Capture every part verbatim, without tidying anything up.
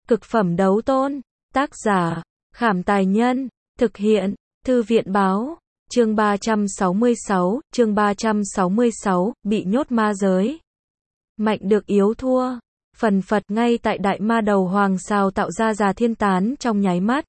Cực phẩm đấu tôn. Tác giả, Khảm Tài Nhân. Thực hiện, Thư viện Báo. Chương ba trăm sáu mươi sáu, chương ba trăm sáu mươi sáu, bị nhốt ma giới. Mạnh được yếu thua. Phần phật ngay tại đại ma đầu hoàng sao tạo ra già thiên tán trong nháy mắt.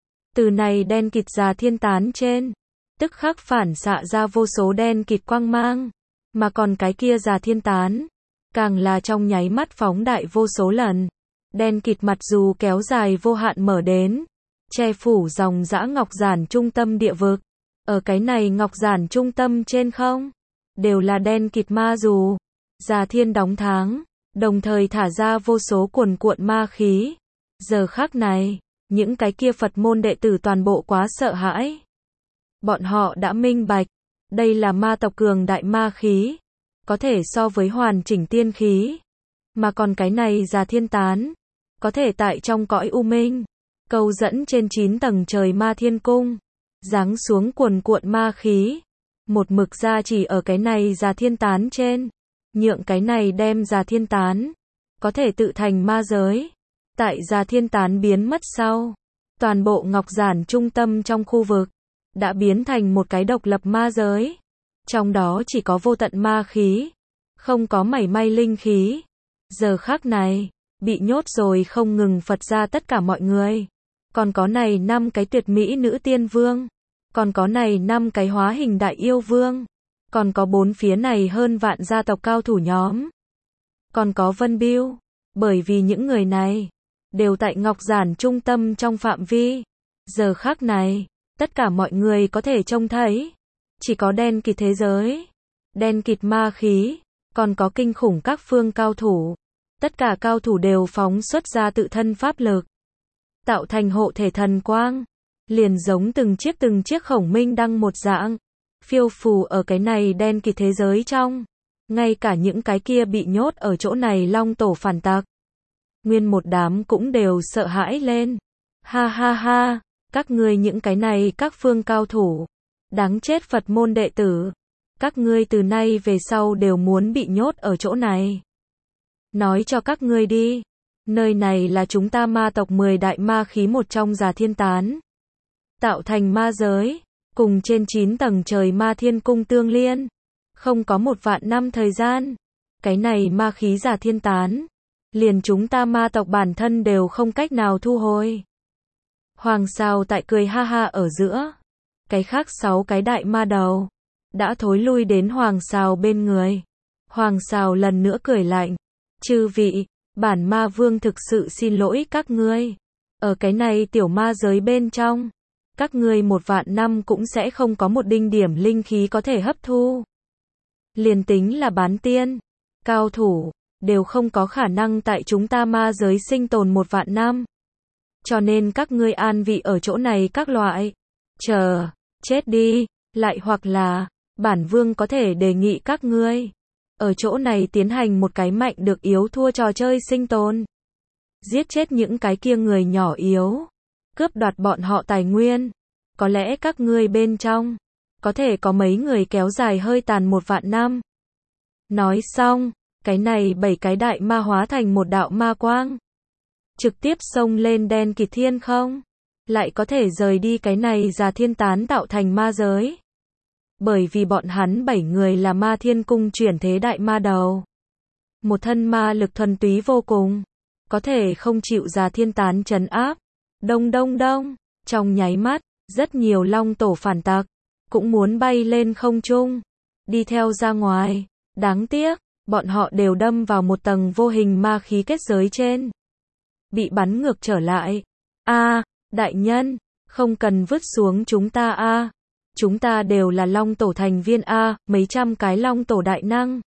Từ này đen kịt già thiên tán trên, tức khắc phản xạ ra vô số đen kịt quang mang. Mà còn cái kia già thiên tán, càng là trong nháy mắt phóng đại vô số lần. Đen kịt mặt dù kéo dài vô hạn mở đến, che phủ dòng dã ngọc giản trung tâm địa vực. Ở cái này ngọc giản trung tâm trên không, đều là đen kịt ma dù. Già thiên đóng tháng, đồng thời thả ra vô số cuồn cuộn ma khí. Giờ khắc này, những cái kia Phật môn đệ tử toàn bộ quá sợ hãi. Bọn họ đã minh bạch, đây là ma tộc cường đại ma khí, có thể so với hoàn chỉnh tiên khí. Mà còn cái này già thiên tán, có thể tại trong cõi u minh, câu dẫn trên chín tầng trời ma thiên cung, giáng xuống cuồn cuộn ma khí, một mực ra chỉ ở cái này già thiên tán trên, nhượng cái này đem già thiên tán, có thể tự thành ma giới. Tại già thiên tán biến mất sau, toàn bộ ngọc giản trung tâm trong khu vực, đã biến thành một cái độc lập ma giới. Trong đó chỉ có vô tận ma khí, không có mảy may linh khí. Giờ khắc này, bị nhốt rồi không ngừng Phật ra tất cả mọi người. Còn có này năm cái tuyệt mỹ nữ tiên vương. Còn có này năm cái hóa hình đại yêu vương. Còn có bốn phía này hơn vạn gia tộc cao thủ nhóm. Còn có Vân Biêu. Bởi vì những người này, đều tại ngọc giản trung tâm trong phạm vi. Giờ khắc này, tất cả mọi người có thể trông thấy. Chỉ có đen kịt thế giới, đen kịt ma khí, còn có kinh khủng các phương cao thủ. Tất cả cao thủ đều phóng xuất ra tự thân pháp lực, tạo thành hộ thể thần quang, liền giống từng chiếc từng chiếc khổng minh đăng một dạng, phiêu phù ở cái này đen kịt thế giới trong. Ngay cả những cái kia bị nhốt ở chỗ này long tổ phản tặc, nguyên một đám cũng đều sợ hãi lên. Ha ha ha, các ngươi những cái này các phương cao thủ, đáng chết Phật môn đệ tử, các ngươi từ nay về sau đều muốn bị nhốt ở chỗ này. Nói cho các ngươi đi, nơi này là chúng ta ma tộc mười đại ma khí một trong già thiên tán, tạo thành ma giới, cùng trên chín tầng trời ma thiên cung tương liên, không có một vạn năm thời gian. Cái này ma khí già thiên tán, liền chúng ta ma tộc bản thân đều không cách nào thu hồi. Hoàng sao tại cười ha ha ở giữa, cái khác sáu cái đại ma đầu đã thối lui đến hoàng sao bên người. Hoàng sao lần nữa cười lạnh, chư vị, bản ma vương thực sự xin lỗi các ngươi. Ở cái này tiểu ma giới bên trong, các ngươi một vạn năm cũng sẽ không có một đinh điểm linh khí có thể hấp thu. Liền tính là bán tiên, cao thủ, đều không có khả năng tại chúng ta ma giới sinh tồn một vạn năm. Cho nên các ngươi an vị ở chỗ này các loại, chờ, chết đi, lại hoặc là, bản vương có thể đề nghị các ngươi, ở chỗ này tiến hành một cái mạnh được yếu thua trò chơi sinh tồn. Giết chết những cái kia người nhỏ yếu, cướp đoạt bọn họ tài nguyên. Có lẽ các ngươi bên trong, có thể có mấy người kéo dài hơi tàn một vạn năm. Nói xong, cái này bảy cái đại ma hóa thành một đạo ma quang, trực tiếp xông lên đen kịt thiên không, lại có thể rời đi cái này già thiên tán tạo thành ma giới. Bởi vì bọn hắn bảy người là ma thiên cung chuyển thế đại ma đầu, một thân ma lực thuần túy vô cùng, có thể không chịu già thiên tán trấn áp. Đông đông đông, trong nháy mắt, rất nhiều long tổ phản tặc cũng muốn bay lên không trung, đi theo ra ngoài. Đáng tiếc, bọn họ đều đâm vào một tầng vô hình ma khí kết giới trên, bị bắn ngược trở lại. A, đại nhân, không cần vứt xuống chúng ta a. Chúng ta đều là long tổ thành viên a, mấy trăm cái long tổ đại năng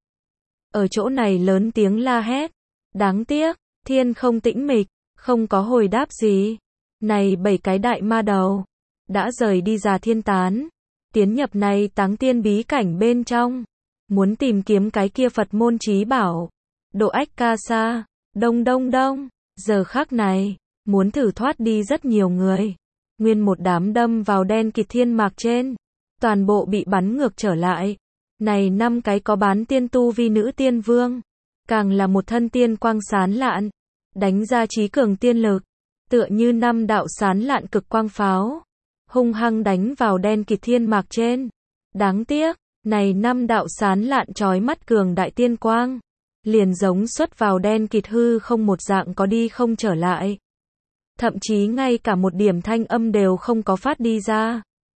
ở chỗ này lớn tiếng la hét. Đáng tiếc, thiên không tĩnh mịch, không có hồi đáp gì. Này bảy cái đại ma đầu đã rời đi già thiên tán, tiến nhập này táng tiên bí cảnh bên trong, muốn tìm kiếm cái kia Phật môn chí bảo, Độ Ách Ca Sa. Đông đông đông, giờ khắc này, muốn thử thoát đi rất nhiều người, nguyên một đám đâm vào đen kịt thiên mạc trên, toàn bộ bị bắn ngược trở lại. Này năm cái có bán tiên tu vi nữ tiên vương, càng là một thân tiên quang sán lạn, đánh ra trí cường tiên lực, tựa như năm đạo sán lạn cực quang pháo, hung hăng đánh vào đen kịt thiên mạc trên. Đáng tiếc, này năm đạo sán lạn chói mắt cường đại tiên quang, liền giống xuất vào đen kịt hư không một dạng có đi không trở lại. Thậm chí ngay cả một điểm thanh âm đều không có phát đi ra.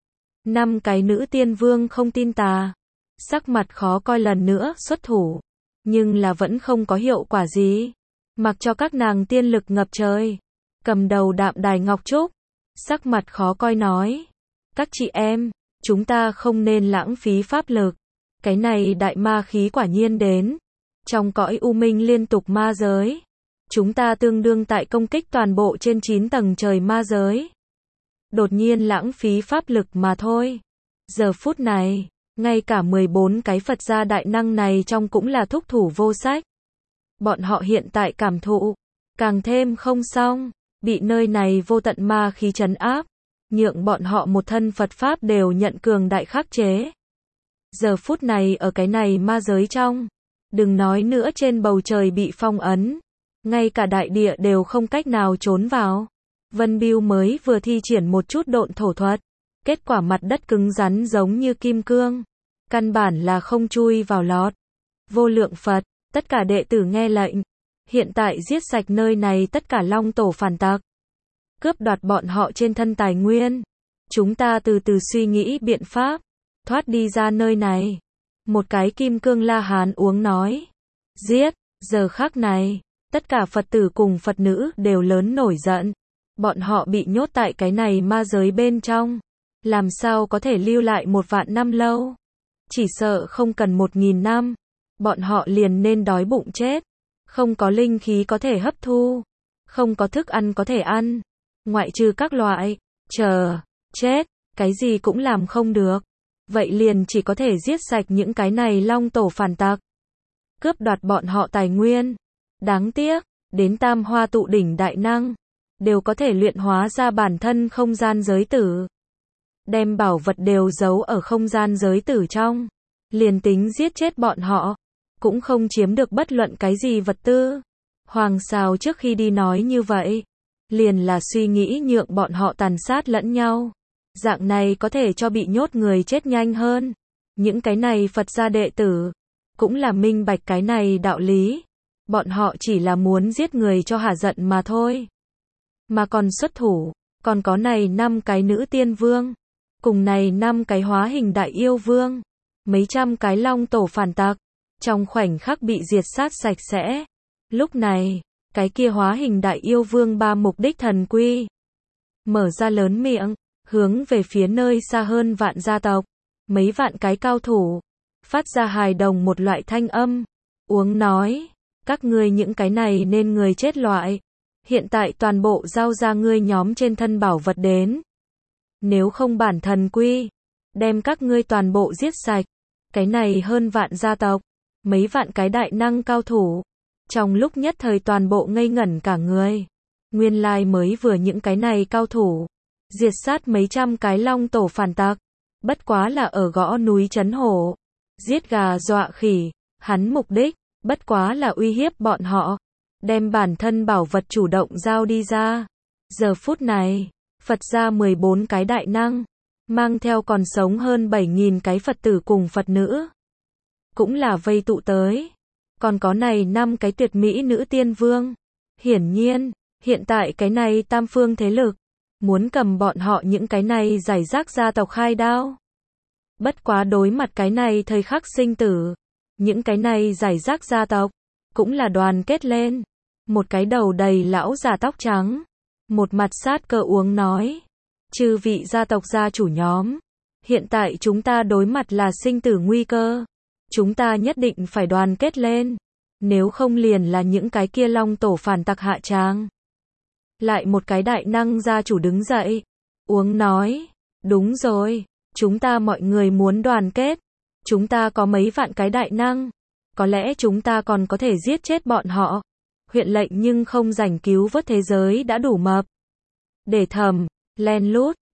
Năm cái nữ tiên vương không tin tà, sắc mặt khó coi lần nữa xuất thủ, nhưng là vẫn không có hiệu quả gì. Mặc cho các nàng tiên lực ngập trời, cầm đầu Đạm Đài Ngọc Trúc, sắc mặt khó coi nói, các chị em, chúng ta không nên lãng phí pháp lực, cái này đại ma khí quả nhiên đến, trong cõi u minh liên tục ma giới, chúng ta tương đương tại công kích toàn bộ trên chín tầng trời ma giới. Đột nhiên lãng phí pháp lực mà thôi. Giờ phút này, ngay cả mười bốn cái Phật gia đại năng này trong cũng là thúc thủ vô sách. Bọn họ hiện tại cảm thụ, càng thêm không xong, bị nơi này vô tận ma khí trấn áp, nhượng bọn họ một thân Phật Pháp đều nhận cường đại khắc chế. Giờ phút này ở cái này ma giới trong, đừng nói nữa trên bầu trời bị phong ấn, ngay cả đại địa đều không cách nào trốn vào. Vân Bưu mới vừa thi triển một chút độn thổ thuật, kết quả mặt đất cứng rắn giống như kim cương, căn bản là không chui vào lọt. Vô lượng Phật, tất cả đệ tử nghe lệnh, hiện tại giết sạch nơi này tất cả long tổ phản tặc, cướp đoạt bọn họ trên thân tài nguyên. Chúng ta từ từ suy nghĩ biện pháp, thoát đi ra nơi này. Một cái kim cương La Hán uống nói, giết, giờ khắc này, tất cả Phật tử cùng Phật nữ đều lớn nổi giận. Bọn họ bị nhốt tại cái này ma giới bên trong, làm sao có thể lưu lại một vạn năm lâu. Chỉ sợ không cần một nghìn năm, bọn họ liền nên đói bụng chết. Không có linh khí có thể hấp thu, không có thức ăn có thể ăn, ngoại trừ các loại, chờ, chết, cái gì cũng làm không được. Vậy liền chỉ có thể giết sạch những cái này long tổ phản tặc, cướp đoạt bọn họ tài nguyên. Đáng tiếc, đến tam hoa tụ đỉnh đại năng, đều có thể luyện hóa ra bản thân không gian giới tử. Đem bảo vật đều giấu ở không gian giới tử trong. Liền tính giết chết bọn họ, cũng không chiếm được bất luận cái gì vật tư. Hoàng Sào trước khi đi nói như vậy, liền là suy nghĩ nhượng bọn họ tàn sát lẫn nhau. Dạng này có thể cho bị nhốt người chết nhanh hơn. Những cái này Phật gia đệ tử, cũng là minh bạch cái này đạo lý. Bọn họ chỉ là muốn giết người cho hả giận mà thôi. Mà còn xuất thủ, còn có này năm cái nữ tiên vương, cùng này năm cái hóa hình đại yêu vương, mấy trăm cái long tổ phản tặc, trong khoảnh khắc bị diệt sát sạch sẽ. Lúc này, cái kia hóa hình đại yêu vương ba mục đích thần quy, mở ra lớn miệng, hướng về phía nơi xa hơn vạn gia tộc, mấy vạn cái cao thủ, phát ra hài đồng một loại thanh âm, uống nói, các ngươi những cái này nên người chết loại, hiện tại toàn bộ giao ra ngươi nhóm trên thân bảo vật đến. Nếu không bản thần quy, đem các ngươi toàn bộ giết sạch. Cái này hơn vạn gia tộc, mấy vạn cái đại năng cao thủ, trong lúc nhất thời toàn bộ ngây ngẩn cả người. Nguyên lai mới vừa những cái này cao thủ, diệt sát mấy trăm cái long tổ phản tặc, bất quá là ở gõ núi trấn hổ, giết gà dọa khỉ, hắn mục đích, bất quá là uy hiếp bọn họ, đem bản thân bảo vật chủ động giao đi ra. Giờ phút này, Phật gia mười bốn cái đại năng, mang theo còn sống hơn bảy nghìn cái Phật tử cùng Phật nữ, cũng là vây tụ tới. Còn có này năm cái tuyệt mỹ nữ tiên vương. Hiển nhiên, hiện tại cái này tam phương thế lực, muốn cầm bọn họ những cái này giải rác gia tộc khai đao. Bất quá đối mặt cái này thời khắc sinh tử, những cái này giải rác gia tộc, cũng là đoàn kết lên. Một cái đầu đầy lão già tóc trắng, một mặt sát cơ uống nói, chư vị gia tộc gia chủ nhóm, hiện tại chúng ta đối mặt là sinh tử nguy cơ, chúng ta nhất định phải đoàn kết lên, nếu không liền là những cái kia long tổ phản tặc hạ tràng. Lại một cái đại năng gia chủ đứng dậy, uống nói, đúng rồi, chúng ta mọi người muốn đoàn kết, chúng ta có mấy vạn cái đại năng, có lẽ chúng ta còn có thể giết chết bọn họ. Huyện lệnh nhưng không rảnh cứu vớt thế giới đã đủ mập. Để thầm, len lút,